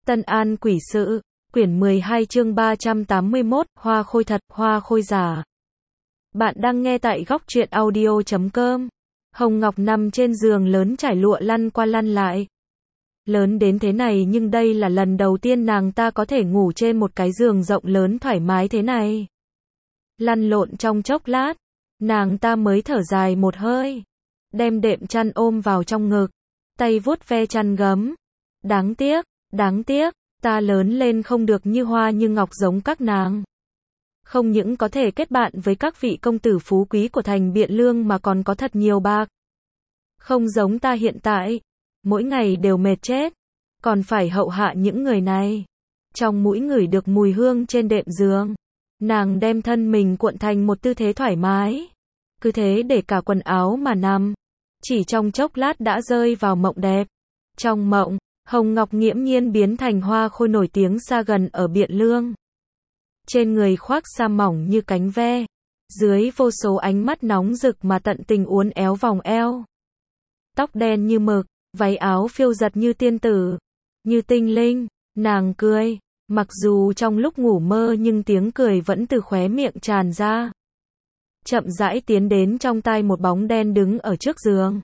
Tân An Quỷ Sự, quyển 12 chương 381, hoa khôi thật, hoa khôi giả. Bạn đang nghe tại góc truyện audio.com. Hồng Ngọc nằm trên giường lớn trải lụa lăn qua lăn lại. Lớn đến thế này nhưng đây là lần đầu tiên nàng ta có thể ngủ trên một cái giường rộng lớn thoải mái thế này. Lăn lộn trong chốc lát, nàng ta mới thở dài một hơi, đem đệm chăn ôm vào trong ngực, tay vuốt ve chăn gấm. Đáng tiếc, ta lớn lên không được như hoa như ngọc giống các nàng. Không những có thể kết bạn với các vị công tử phú quý của thành Biện Lương mà còn có thật nhiều bạc. Không giống ta hiện tại, mỗi ngày đều mệt chết, còn phải hậu hạ những người này. Trong mũi ngửi được mùi hương trên đệm giường, nàng đem thân mình cuộn thành một tư thế thoải mái, cứ thế để cả quần áo mà nằm. Chỉ trong chốc lát đã rơi vào mộng đẹp. Trong mộng, Hồng Ngọc nghiễm nhiên biến thành hoa khôi nổi tiếng xa gần ở Biện Lương. Trên người khoác sa mỏng như cánh ve, dưới vô số ánh mắt nóng rực mà tận tình uốn éo vòng eo. Tóc đen như mực, váy áo phiêu giật như tiên tử, như tinh linh, nàng cười, mặc dù trong lúc ngủ mơ nhưng tiếng cười vẫn từ khóe miệng tràn ra. Chậm rãi tiến đến trong tai một bóng đen đứng ở trước giường.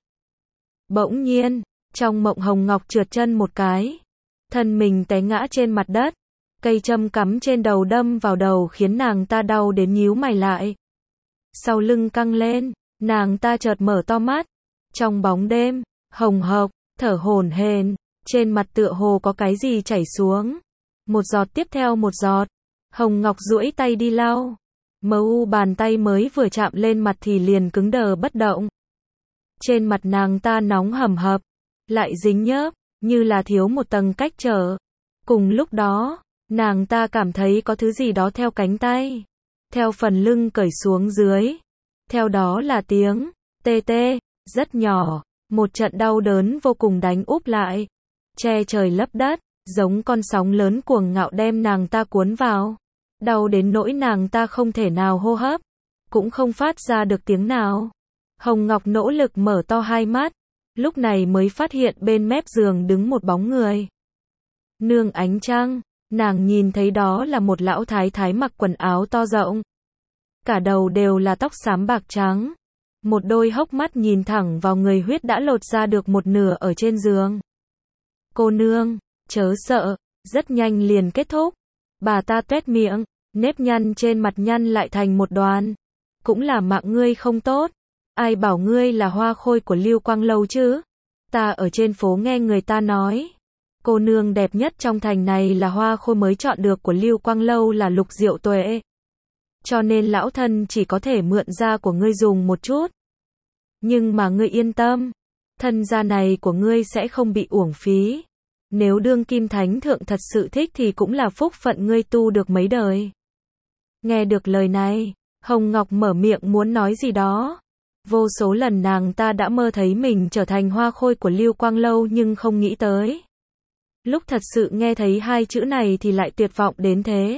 Bỗng nhiên, trong mộng Hồng Ngọc trượt chân một cái, thân mình té ngã trên mặt đất, cây châm cắm trên đầu đâm vào đầu khiến nàng ta đau đến nhíu mày lại. Sau lưng căng lên, nàng ta chợt mở to mắt, trong bóng đêm, hồng hộc, thở hổn hển, trên mặt tựa hồ có cái gì chảy xuống. Một giọt tiếp theo một giọt, Hồng Ngọc duỗi tay đi lau, bàn tay mới vừa chạm lên mặt thì liền cứng đờ bất động. Trên mặt nàng ta nóng hầm hập, lại dính nhớp, như là thiếu một tầng cách trở. Cùng lúc đó, nàng ta cảm thấy có thứ gì đó theo cánh tay, theo phần lưng cởi xuống dưới. Theo đó là tiếng tê tê, rất nhỏ, một trận đau đớn vô cùng đánh úp lại, che trời lấp đất, giống con sóng lớn cuồng ngạo đem nàng ta cuốn vào. Đau đến nỗi nàng ta không thể nào hô hấp, cũng không phát ra được tiếng nào. Hồng Ngọc nỗ lực mở to hai mắt, lúc này mới phát hiện bên mép giường đứng một bóng người. Nương ánh trăng, nàng nhìn thấy đó là một lão thái thái mặc quần áo to rộng. Cả đầu đều là tóc xám bạc trắng. Một đôi hốc mắt nhìn thẳng vào người, huyết đã lột ra được một nửa ở trên giường. Cô nương, chớ sợ, rất nhanh liền kết thúc. Bà ta tuét miệng, nếp nhăn trên mặt nhăn lại thành một đoàn. Cũng là mạng ngươi không tốt. Ai bảo ngươi là hoa khôi của Lưu Quang Lâu chứ? Ta ở trên phố nghe người ta nói, cô nương đẹp nhất trong thành này là hoa khôi mới chọn được của Lưu Quang Lâu là Lục Diệu Tuệ. Cho nên lão thân chỉ có thể mượn da của ngươi dùng một chút. Nhưng mà ngươi yên tâm, thân da này của ngươi sẽ không bị uổng phí. Nếu đương kim thánh thượng thật sự thích thì cũng là phúc phận ngươi tu được mấy đời. Nghe được lời này, Hồng Ngọc mở miệng muốn nói gì đó. Vô số lần nàng ta đã mơ thấy mình trở thành hoa khôi của Lưu Quang Lâu nhưng không nghĩ tới. Lúc thật sự nghe thấy hai chữ này thì lại tuyệt vọng đến thế.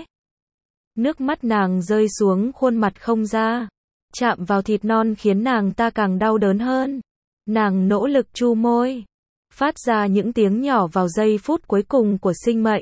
Nước mắt nàng rơi xuống khuôn mặt không ra, chạm vào thịt non khiến nàng ta càng đau đớn hơn. Nàng nỗ lực chu môi, phát ra những tiếng nhỏ vào giây phút cuối cùng của sinh mệnh.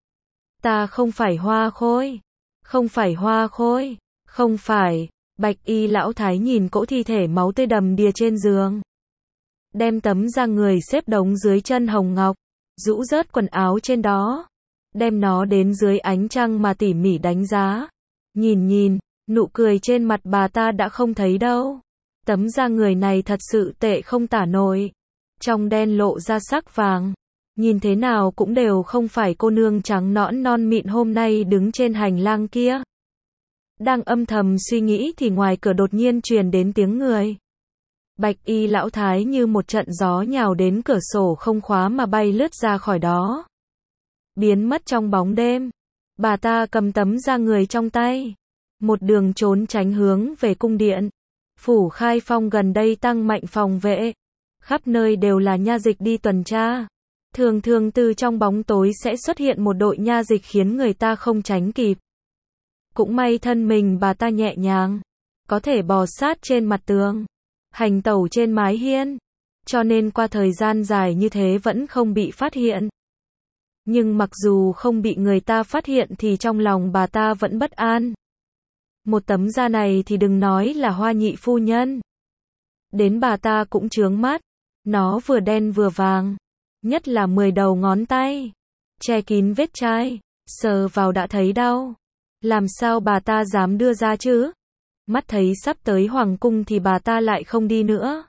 Ta không phải hoa khôi, không phải hoa khôi, không phải. Bạch y lão thái nhìn cỗ thi thể máu tươi đầm đìa trên giường, đem tấm da người xếp đống dưới chân Hồng Ngọc, rũ rớt quần áo trên đó, đem nó đến dưới ánh trăng mà tỉ mỉ đánh giá. Nhìn, nụ cười trên mặt bà ta đã không thấy đâu. Tấm da người này thật sự tệ không tả nổi, trong đen lộ ra sắc vàng, nhìn thế nào cũng đều không phải cô nương trắng nõn non mịn hôm nay đứng trên hành lang kia. Đang âm thầm suy nghĩ thì ngoài cửa đột nhiên truyền đến tiếng người. Bạch y lão thái như một trận gió nhào đến cửa sổ không khóa mà bay lướt ra khỏi đó, biến mất trong bóng đêm. Bà ta cầm tấm da người trong tay, một đường trốn tránh hướng về cung điện. Phủ Khai Phong gần đây tăng mạnh phòng vệ, khắp nơi đều là nha dịch đi tuần tra. Thường thường từ trong bóng tối sẽ xuất hiện một đội nha dịch khiến người ta không tránh kịp. Cũng may thân mình bà ta nhẹ nhàng, có thể bò sát trên mặt tường, hành tẩu trên mái hiên, cho nên qua thời gian dài như thế vẫn không bị phát hiện. Nhưng mặc dù không bị người ta phát hiện thì trong lòng bà ta vẫn bất an. Một tấm da này thì đừng nói là Hoa nhị phu nhân. Đến bà ta cũng chướng mắt. Nó vừa đen vừa vàng. Nhất là 10 đầu ngón tay. Che kín vết chai. Sờ vào đã thấy đau. Làm sao bà ta dám đưa ra chứ? Mắt thấy sắp tới hoàng cung thì bà ta lại không đi nữa.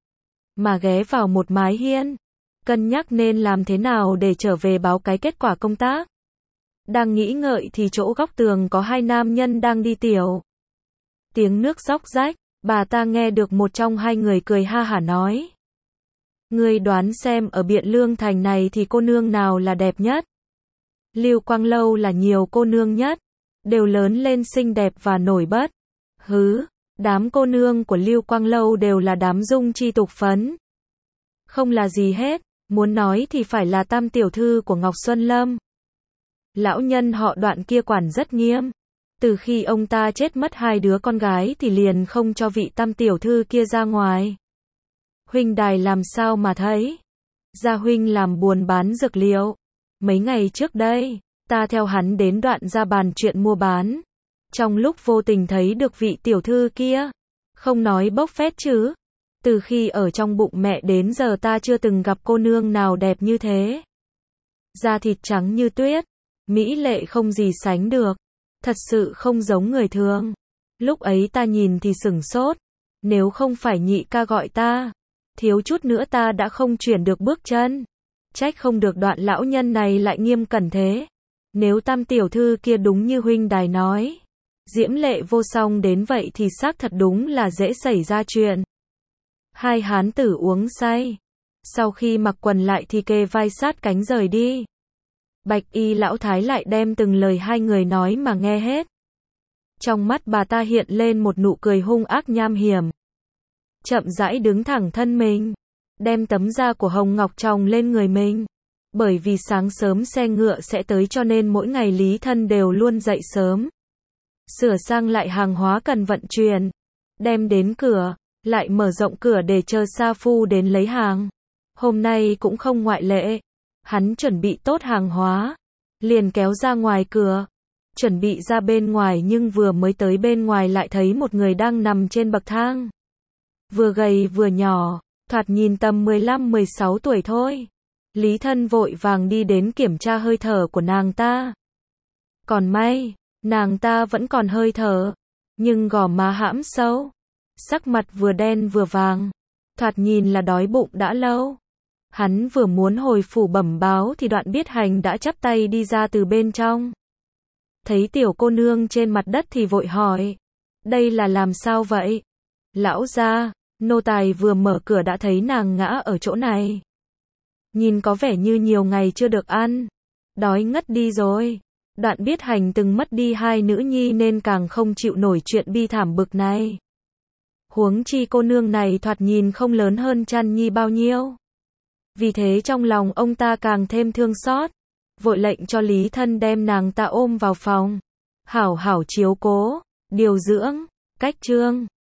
Mà ghé vào một mái hiên. Cân nhắc nên làm thế nào để trở về báo cái kết quả công tác. Đang nghĩ ngợi thì chỗ góc tường có hai nam nhân đang đi tiểu. Tiếng nước róc rách, bà ta nghe được một trong hai người cười ha hả nói. Ngươi đoán xem ở Biện Lương Thành này thì cô nương nào là đẹp nhất? Lưu Quang Lâu là nhiều cô nương nhất, đều lớn lên xinh đẹp và nổi bật. Hứ, đám cô nương của Lưu Quang Lâu đều là đám dung chi tục phấn. Không là gì hết, muốn nói thì phải là tam tiểu thư của Ngọc Xuân Lâm. Lão nhân họ Đoạn kia quản rất nghiêm. Từ khi ông ta chết mất 2 đứa con gái thì liền không cho vị tam tiểu thư kia ra ngoài. Huynh đài làm sao mà thấy? Gia huynh làm buôn bán dược liệu. Mấy ngày trước đây, ta theo hắn đến Đoạn ra bàn chuyện mua bán. Trong lúc vô tình thấy được vị tiểu thư kia. Không nói bốc phét chứ. Từ khi ở trong bụng mẹ đến giờ ta chưa từng gặp cô nương nào đẹp như thế. Da thịt trắng như tuyết. Mỹ lệ không gì sánh được. Thật sự không giống người thường. Lúc ấy ta nhìn thì sửng sốt. Nếu không phải nhị ca gọi ta, thiếu chút nữa ta đã không chuyển được bước chân. Trách không được Đoạn lão nhân này lại nghiêm cẩn thế. Nếu tam tiểu thư kia đúng như huynh đài nói, diễm lệ vô song đến vậy thì xác thật đúng là dễ xảy ra chuyện. Hai hán tử uống say. Sau khi mặc quần lại thì kề vai sát cánh rời đi. Bạch y lão thái lại đem từng lời hai người nói mà nghe hết. Trong mắt bà ta hiện lên một nụ cười hung ác nham hiểm. Chậm rãi đứng thẳng thân mình. Đem tấm da của Hồng Ngọc tròng lên người mình. Bởi vì sáng sớm xe ngựa sẽ tới cho nên mỗi ngày Lý Thân đều luôn dậy sớm. Sửa sang lại hàng hóa cần vận chuyển. Đem đến cửa. Lại mở rộng cửa để chờ sa phu đến lấy hàng. Hôm nay cũng không ngoại lệ. Hắn chuẩn bị tốt hàng hóa. Liền kéo ra ngoài cửa. Chuẩn bị ra bên ngoài nhưng vừa mới tới bên ngoài lại thấy một người đang nằm trên bậc thang. Vừa gầy vừa nhỏ. Thoạt nhìn tầm 15-16 tuổi thôi. Lý Thân vội vàng đi đến kiểm tra hơi thở của nàng ta. Còn may, nàng ta vẫn còn hơi thở. Nhưng gò má hãm sâu. Sắc mặt vừa đen vừa vàng. Thoạt nhìn là đói bụng đã lâu. Hắn vừa muốn hồi phủ bẩm báo thì Đoạn Biết Hành đã chắp tay đi ra từ bên trong. Thấy tiểu cô nương trên mặt đất thì vội hỏi. Đây là làm sao vậy? Lão gia, nô tài vừa mở cửa đã thấy nàng ngã ở chỗ này. Nhìn có vẻ như nhiều ngày chưa được ăn. Đói ngất đi rồi. Đoạn Biết Hành từng mất đi 2 nữ nhi nên càng không chịu nổi chuyện bi thảm bực này. Huống chi cô nương này thoạt nhìn không lớn hơn Trăn Nhi bao nhiêu. Vì thế trong lòng ông ta càng thêm thương xót. Vội lệnh cho Lý Thân đem nàng ta ôm vào phòng. Hảo hảo chiếu cố, điều dưỡng, cách trương.